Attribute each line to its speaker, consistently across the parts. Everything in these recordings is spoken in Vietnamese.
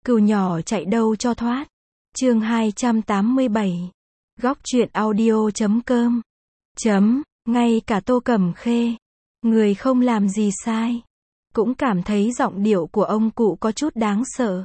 Speaker 1: Cừu nhỏ chạy đâu cho thoát. Chương 287. Góc truyện audio.com. Ngay cả Tô Cẩm Khê, người không làm gì sai, cũng cảm thấy giọng điệu của ông cụ có chút đáng sợ.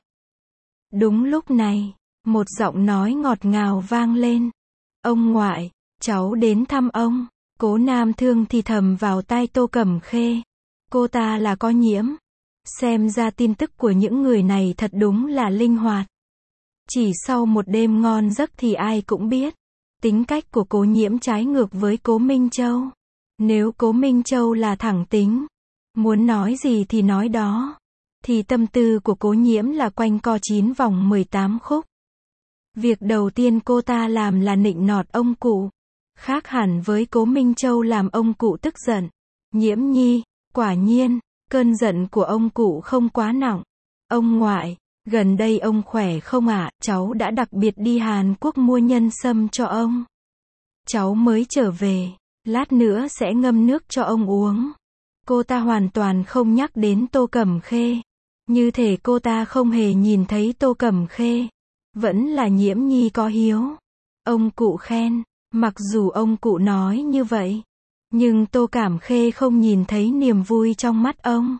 Speaker 1: Đúng lúc này, một giọng nói ngọt ngào vang lên. Ông ngoại, cháu đến thăm ông. Cố Nam Thương thì thầm vào tai Tô Cẩm Khê. Cô ta là có nhiễm. Xem ra tin tức của những người này thật đúng là linh hoạt. Chỉ sau một đêm ngon giấc thì ai cũng biết. Tính cách của Cố Nhiễm trái ngược với Cố Minh Châu. Nếu Cố Minh Châu là thẳng tính, muốn nói gì thì nói đó, thì tâm tư của Cố Nhiễm là quanh co 9 vòng 18 khúc. Việc đầu tiên cô ta làm là nịnh nọt ông cụ. Khác hẳn với Cố Minh Châu làm ông cụ tức giận. Nhiễm nhi, quả nhiên, cơn giận của ông cụ không quá nặng. Ông ngoại, gần đây ông khỏe không ạ? Cháu đã đặc biệt đi Hàn Quốc mua nhân sâm cho ông. Cháu mới trở về, lát nữa sẽ ngâm nước cho ông uống. Cô ta hoàn toàn không nhắc đến Tô Cẩm Khê. Như thể cô ta không hề nhìn thấy Tô Cẩm Khê. Vẫn là Nhiễm nhi có hiếu. Ông cụ khen. Mặc dù ông cụ nói như vậy, nhưng Tô Cẩm Khê không nhìn thấy niềm vui trong mắt ông.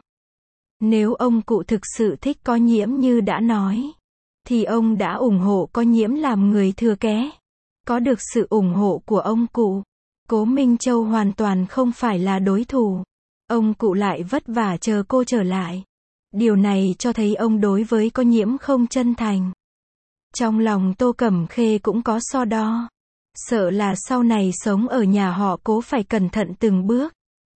Speaker 1: Nếu ông cụ thực sự thích Có Nhiễm như đã nói, thì ông đã ủng hộ Có Nhiễm làm người thừa kế. Có được sự ủng hộ của ông cụ, Cố Minh Châu hoàn toàn không phải là đối thủ. Ông cụ lại vất vả chờ cô trở lại. Điều này cho thấy ông đối với Có Nhiễm không chân thành. Trong lòng Tô Cẩm Khê cũng có so đo. Sợ là sau này sống ở nhà họ Cố phải cẩn thận từng bước.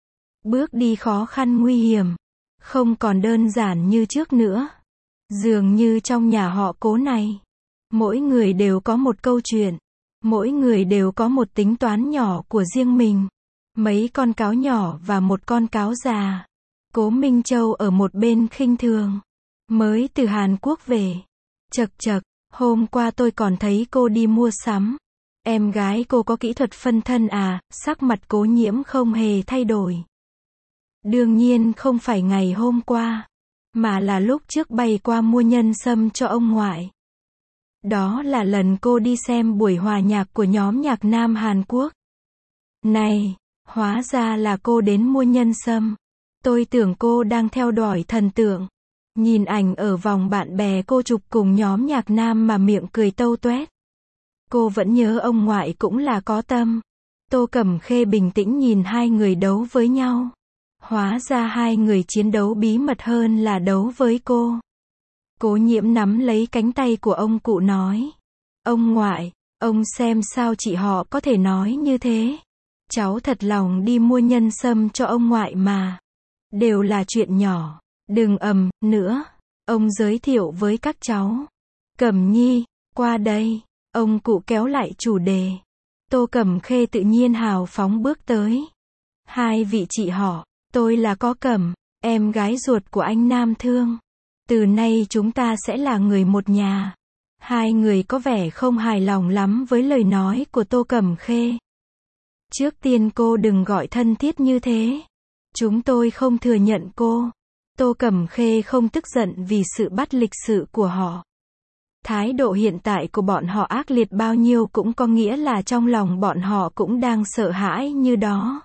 Speaker 1: Bước đi khó khăn nguy hiểm. Không còn đơn giản như trước nữa. Dường như trong nhà họ Cố này, mỗi người đều có một câu chuyện. Mỗi người đều có một tính toán nhỏ của riêng mình. Mấy con cáo nhỏ và một con cáo già. Cố Minh Châu ở một bên khinh thường. Mới từ Hàn Quốc về. Chậc chậc, hôm qua tôi còn thấy cô đi mua sắm. Em gái cô có kỹ thuật phân thân à? Sắc mặt Cố Nhiễm không hề thay đổi. Đương nhiên không phải ngày hôm qua, mà là lúc trước bay qua mua nhân sâm cho ông ngoại. Đó là lần cô đi xem buổi hòa nhạc của nhóm nhạc nam Hàn Quốc. Này, hóa ra là cô đến mua nhân sâm. Tôi tưởng cô đang theo đuổi thần tượng. Nhìn ảnh ở vòng bạn bè cô chụp cùng nhóm nhạc nam mà miệng cười tâu toét. Cô vẫn nhớ ông ngoại cũng là có tâm. Tô Cẩm Khê bình tĩnh nhìn hai người đấu với nhau. Hóa ra hai người chiến đấu bí mật hơn là đấu với cô. Cố Nhiễm nắm lấy cánh tay của ông cụ nói. Ông ngoại, ông xem sao chị họ có thể nói như thế. Cháu thật lòng đi mua nhân sâm cho ông ngoại mà. Đều là chuyện nhỏ. Đừng ầm nữa. Ông giới thiệu với các cháu. Cẩm nhi, qua đây. Ông cụ kéo lại chủ đề. Tô Cẩm Khê tự nhiên hào phóng bước tới. Hai vị chị họ, tôi là Có Cẩm, em gái ruột của anh Nam Thương. Từ nay chúng ta sẽ là người một nhà. Hai người có vẻ không hài lòng lắm với lời nói của Tô Cẩm Khê. Trước tiên cô đừng gọi thân thiết như thế. Chúng tôi không thừa nhận cô. Tô Cẩm Khê không tức giận vì sự bắt lịch sự của họ. Thái độ hiện tại của bọn họ ác liệt bao nhiêu cũng có nghĩa là trong lòng bọn họ cũng đang sợ hãi như đó.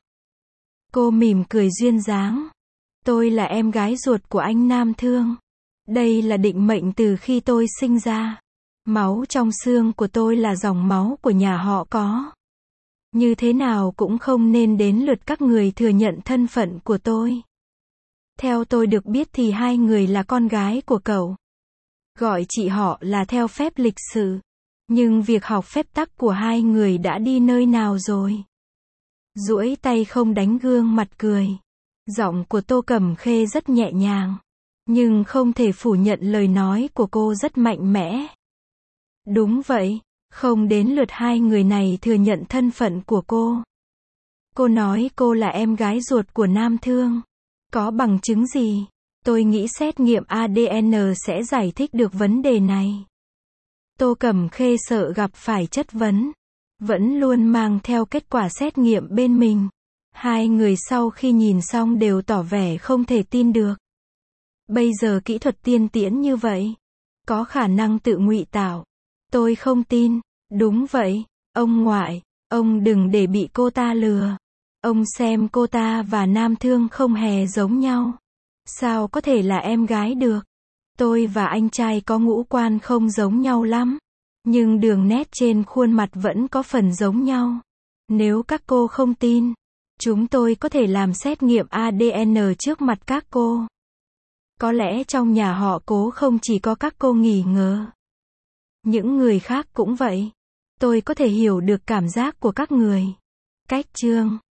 Speaker 1: Cô mỉm cười duyên dáng. Tôi là em gái ruột của anh Nam Thương. Đây là định mệnh từ khi tôi sinh ra. Máu trong xương của tôi là dòng máu của nhà họ Có. Như thế nào cũng không nên đến lượt các người thừa nhận thân phận của tôi. Theo tôi được biết thì hai người là con gái của cậu. Gọi chị họ là theo phép lịch sự. Nhưng việc học phép tắc của hai người đã đi nơi nào rồi? Duỗi tay không đánh gương mặt cười. Giọng của Tô Cẩm Khê rất nhẹ nhàng. Nhưng không thể phủ nhận lời nói của cô rất mạnh mẽ. Đúng vậy, không đến lượt hai người này thừa nhận thân phận của cô. Cô nói cô là em gái ruột của Nam Thương. Có bằng chứng gì? Tôi nghĩ xét nghiệm ADN sẽ giải thích được vấn đề này. Tô Cẩm Khê sợ gặp phải chất vấn. Vẫn luôn mang theo kết quả xét nghiệm bên mình. Hai người sau khi nhìn xong đều tỏ vẻ không thể tin được. Bây giờ kỹ thuật tiên tiến như vậy. Có khả năng tự ngụy tạo. Tôi không tin. Đúng vậy, ông ngoại, ông đừng để bị cô ta lừa. Ông xem cô ta và Nam Thương không hề giống nhau. Sao có thể là em gái được? Tôi và anh trai có ngũ quan không giống nhau lắm. Nhưng đường nét trên khuôn mặt vẫn có phần giống nhau. Nếu các cô không tin, chúng tôi có thể làm xét nghiệm ADN trước mặt các cô. Có lẽ trong nhà họ Cố không chỉ có các cô nghi ngờ. Những người khác cũng vậy. Tôi có thể hiểu được cảm giác của các người. Cách chương